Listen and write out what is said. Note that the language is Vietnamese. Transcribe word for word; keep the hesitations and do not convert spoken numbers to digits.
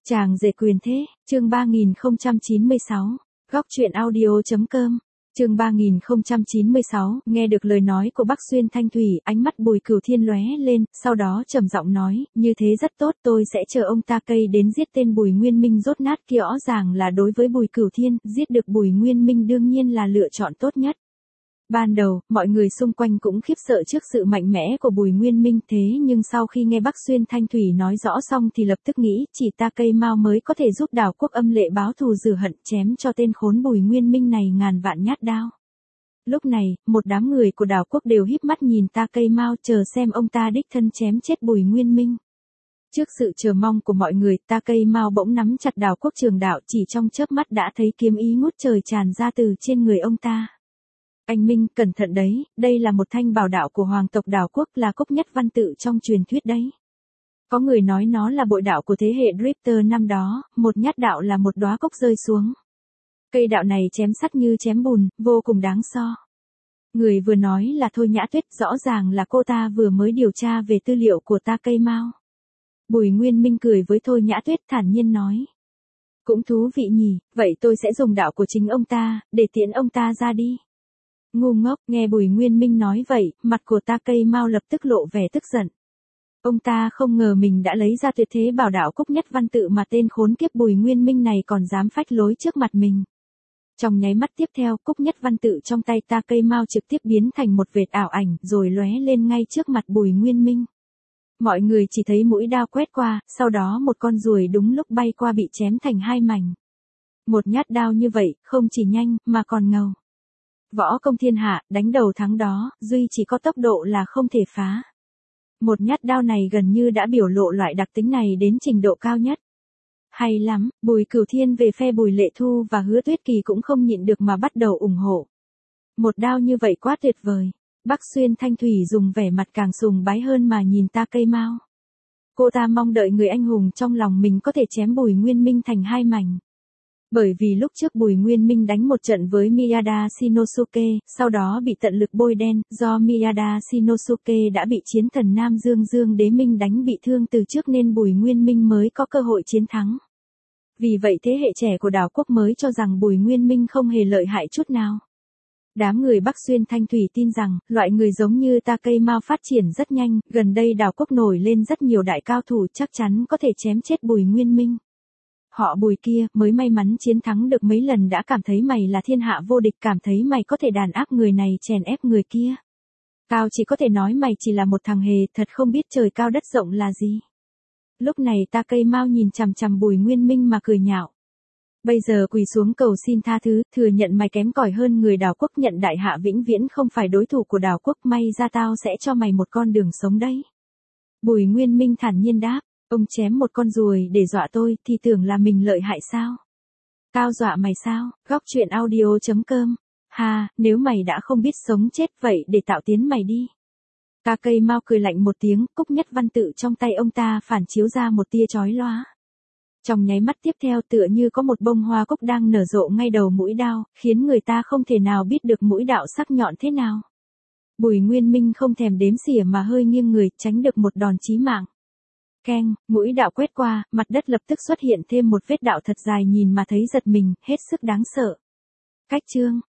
Chàng rể quyền thế, chương ba nghìn không trăm chín mươi sáu, góc truyện audio.com, chương ba nghìn không trăm chín mươi sáu, nghe được lời nói của Bắc Xuyên Thanh Thủy, ánh mắt Bùi Cửu Thiên lóe lên, sau đó trầm giọng nói, như thế rất tốt, tôi sẽ chờ ông ta cây đến giết tên Bùi Nguyên Minh rốt nát kia. Rõ ràng là đối với Bùi Cửu Thiên, giết được Bùi Nguyên Minh đương nhiên là lựa chọn tốt nhất. Ban đầu, mọi người xung quanh cũng khiếp sợ trước sự mạnh mẽ của Bùi Nguyên Minh, thế nhưng sau khi nghe Bắc Xuyên Thanh Thủy nói rõ xong thì lập tức nghĩ chỉ ta cây mao mới có thể giúp Đào Quốc Âm Lệ báo thù rửa hận, chém cho tên khốn Bùi Nguyên Minh này ngàn vạn nhát đao. Lúc này, một đám người của Đào Quốc đều híp mắt nhìn ta cây mao chờ xem ông ta đích thân chém chết Bùi Nguyên Minh. Trước sự chờ mong của mọi người, ta cây mao bỗng nắm chặt Đào Quốc Trường Đạo, chỉ trong chớp mắt đã thấy kiếm ý ngút trời tràn ra từ trên người ông ta. Anh Minh, cẩn thận đấy, đây là một thanh bảo đạo của hoàng tộc Đào Quốc, là cốc nhất văn tự trong truyền thuyết đấy. Có người nói nó là bội đạo của thế hệ Drifter năm đó, một nhát đạo là một đóa cốc rơi xuống. Cây đạo này chém sắt như chém bùn, vô cùng đáng so. Người vừa nói là Thôi Nhã Tuyết, rõ ràng là cô ta vừa mới điều tra về tư liệu của ta cây mao. Bùi Nguyên Minh cười với Thôi Nhã Tuyết thản nhiên nói. Cũng thú vị nhỉ, vậy tôi sẽ dùng đạo của chính ông ta, để tiễn ông ta ra đi. Ngu ngốc, nghe Bùi Nguyên Minh nói vậy, mặt của ta cây mao lập tức lộ vẻ tức giận. Ông ta không ngờ mình đã lấy ra tuyệt thế bảo đạo cốc nhất văn tự mà tên khốn kiếp Bùi Nguyên Minh này còn dám phách lối trước mặt mình. Trong nháy mắt tiếp theo, cốc nhất văn tự trong tay ta cây mao trực tiếp biến thành một vệt ảo ảnh rồi lóe lên ngay trước mặt Bùi Nguyên Minh. Mọi người chỉ thấy mũi đao quét qua, sau đó một con ruồi đúng lúc bay qua bị chém thành hai mảnh. Một nhát đao như vậy, không chỉ nhanh, mà còn ngầu. Võ công thiên hạ, đánh đầu thắng đó, duy chỉ có tốc độ là không thể phá. Một nhát đao này gần như đã biểu lộ loại đặc tính này đến trình độ cao nhất. Hay lắm, Bùi Cửu Thiên về phe Bùi Lệ Thu và Hứa Tuyết Kỳ cũng không nhịn được mà bắt đầu ủng hộ. Một đao như vậy quá tuyệt vời. Bắc Xuyên Thanh Thủy dùng vẻ mặt càng sùng bái hơn mà nhìn ta cây mao. Cô ta mong đợi người anh hùng trong lòng mình có thể chém Bùi Nguyên Minh thành hai mảnh. Bởi vì lúc trước Bùi Nguyên Minh đánh một trận với Miyada Shinosuke, sau đó bị tận lực bôi đen, do Miyada Shinosuke đã bị chiến thần Nam Dương Dương Đế Minh đánh bị thương từ trước nên Bùi Nguyên Minh mới có cơ hội chiến thắng. Vì vậy thế hệ trẻ của Đào Quốc mới cho rằng Bùi Nguyên Minh không hề lợi hại chút nào. Đám người Bắc Xuyên Thanh Thủy tin rằng, loại người giống như ta cây mao phát triển rất nhanh, gần đây Đào Quốc nổi lên rất nhiều đại cao thủ chắc chắn có thể chém chết Bùi Nguyên Minh. Họ Bùi kia, mới may mắn chiến thắng được mấy lần đã cảm thấy mày là thiên hạ vô địch, cảm thấy mày có thể đàn áp người này chèn ép người kia. Cao chỉ có thể nói mày chỉ là một thằng hề, thật không biết trời cao đất rộng là gì. Lúc này ta cây mao nhìn chằm chằm Bùi Nguyên Minh mà cười nhạo. Bây giờ quỳ xuống cầu xin tha thứ, thừa nhận mày kém cỏi hơn người Đào Quốc, nhận đại hạ vĩnh viễn không phải đối thủ của Đào Quốc, may ra tao sẽ cho mày một con đường sống đấy. Bùi Nguyên Minh thản nhiên đáp. Ông chém một con ruồi để dọa tôi thì tưởng là mình lợi hại sao? Tao dọa mày sao? Góc truyện audio.com. Ha, nếu mày đã không biết sống chết vậy để tạo tiến mày đi. Ta cây mao cười lạnh một tiếng, cốc nhất văn tự trong tay ông ta phản chiếu ra một tia chói lóa. Trong nháy mắt tiếp theo tựa như có một bông hoa cúc đang nở rộ ngay đầu mũi đao, khiến người ta không thể nào biết được mũi đạo sắc nhọn thế nào. Bùi Nguyên Minh không thèm đếm xỉa mà hơi nghiêng người tránh được một đòn chí mạng. Keng, mũi đạo quét qua, mặt đất lập tức xuất hiện thêm một vết đạo thật dài nhìn mà thấy giật mình, hết sức đáng sợ. Cách chương.